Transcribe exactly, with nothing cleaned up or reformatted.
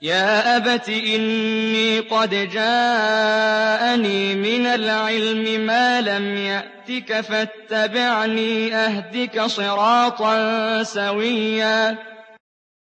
يَا أَبَتِ إِنِّي قَدْ جَاءَنِي مِنَ الْعِلْمِ مَا لَمْ يَأْتِكَ فَاتَّبِعْنِي أَهْدِكَ صِرَاطًا سَوِيًّا